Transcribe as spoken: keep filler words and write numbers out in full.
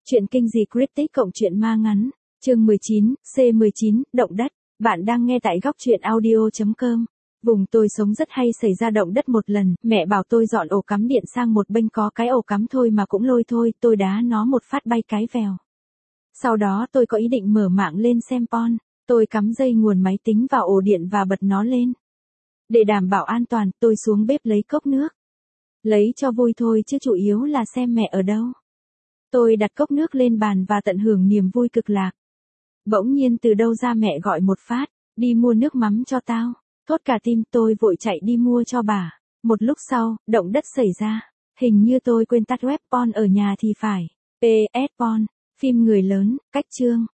Chuyện kinh dị cryptic cộng truyện ma ngắn. Chương mười chín, C mười chín, động đất. Bạn đang nghe tại góc truyện audio chấm com. Vùng tôi sống rất hay xảy ra động đất một lần, mẹ bảo tôi dọn ổ cắm điện sang một bên, có cái ổ cắm thôi mà cũng lôi thôi, tôi đá nó một phát bay cái vèo. Sau đó tôi có ý định mở mạng lên xem porn, tôi cắm dây nguồn máy tính vào ổ điện và bật nó lên. Để đảm bảo an toàn, tôi xuống bếp lấy cốc nước. Lấy cho vui thôi chứ chủ yếu là xem mẹ ở đâu. Tôi đặt cốc nước lên bàn và tận hưởng niềm vui cực lạc. Bỗng nhiên từ đâu ra mẹ gọi một phát, đi mua nước mắm cho tao. Thốt cả tim, tôi vội chạy đi mua cho bà. Một lúc sau, động đất xảy ra. Hình như tôi quên tắt web porn ở nhà thì phải. pê ét porn, phim người lớn, cách chương.